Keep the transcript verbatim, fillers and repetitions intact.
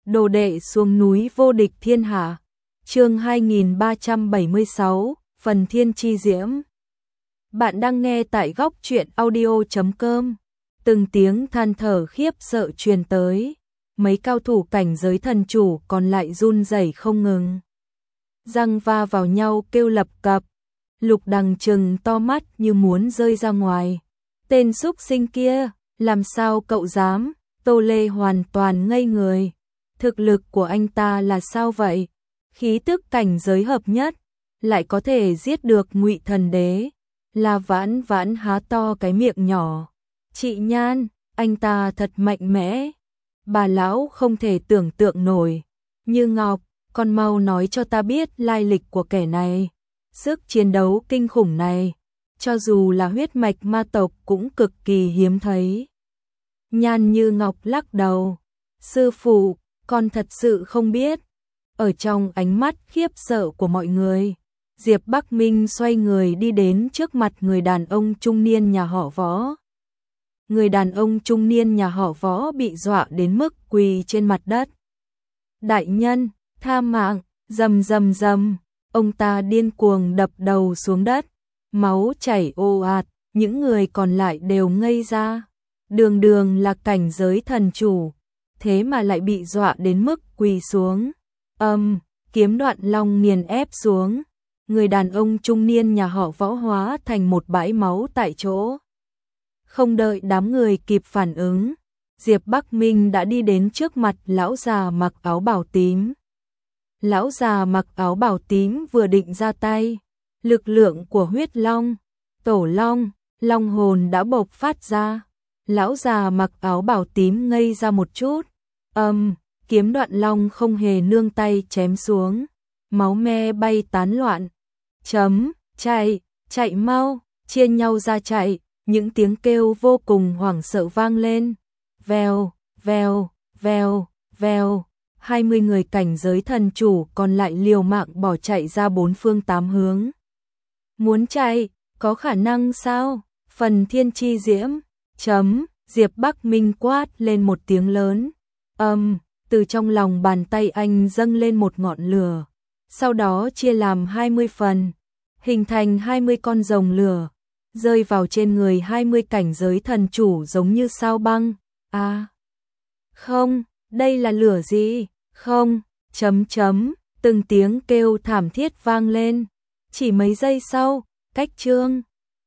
Đồ đệ xuống núi vô địch thiên hạ. Chương hai nghìn ba trăm bảy mươi sáu, phần thiên chi diễm. Bạn đang nghe tại góc truyện audio chấm com. Từng tiếng than thở khiếp sợ truyền tới, mấy cao thủ cảnh giới thần chủ còn lại run rẩy không ngừng. Răng va vào nhau kêu lập cập. Lục Đằng trừng to mắt như muốn rơi ra ngoài. Tên súc sinh kia, làm sao cậu dám? Tô Lê hoàn toàn ngây người. Thực lực của anh ta là sao vậy? Khí tức cảnh giới hợp nhất, lại có thể giết được Ngụy Thần Đế. La Vãn Vãn há to cái miệng nhỏ. Chị Nhan, anh ta thật mạnh mẽ. Bà lão không thể tưởng tượng nổi. Như Ngọc, con mau nói cho ta biết lai lịch của kẻ này. Sức chiến đấu kinh khủng này, cho dù là huyết mạch ma tộc cũng cực kỳ hiếm thấy. Nhan Như Ngọc lắc đầu. Sư phụ, con thật sự không biết. Ở trong ánh mắt khiếp sợ của mọi người, Diệp Bắc Minh xoay người đi đến trước mặt người đàn ông trung niên nhà họ Võ. Người đàn ông trung niên nhà họ Võ bị dọa đến mức quỳ trên mặt đất. Đại nhân, tha mạng, rầm rầm rầm, ông ta điên cuồng đập đầu xuống đất, máu chảy ồ ạt, những người còn lại đều ngây ra. Đường đường là cảnh giới thần chủ, thế mà lại bị dọa đến mức quỳ xuống. Âm, um, kiếm đoạn long nghiền ép xuống. Người đàn ông trung niên nhà họ Võ hóa thành một bãi máu tại chỗ. Không đợi đám người kịp phản ứng, Diệp Bắc Minh đã đi đến trước mặt lão già mặc áo bảo tím. Lão già mặc áo bảo tím vừa định ra tay, lực lượng của huyết long, tổ long, long hồn đã bộc phát ra. Lão già mặc áo bảo tím ngây ra một chút. Âm, um, kiếm đoạn long không hề nương tay chém xuống, máu me bay tán loạn. Chấm, chạy, chạy mau, chia nhau ra chạy, những tiếng kêu vô cùng hoảng sợ vang lên. Vèo, vèo, vèo, vèo, hai mươi người cảnh giới thần chủ còn lại liều mạng bỏ chạy ra bốn phương tám hướng. Muốn chạy, có khả năng sao? Phần thiên chi diễm, chấm, Diệp Bắc Minh quát lên một tiếng lớn. Âm, um, từ trong lòng bàn tay anh dâng lên một ngọn lửa, sau đó chia làm hai mươi phần, hình thành hai mươi con rồng lửa, rơi vào trên người hai mươi cảnh giới thần chủ giống như sao băng. À, không, đây là lửa gì? Không, chấm chấm, từng tiếng kêu thảm thiết vang lên. Chỉ mấy giây sau, cách Trương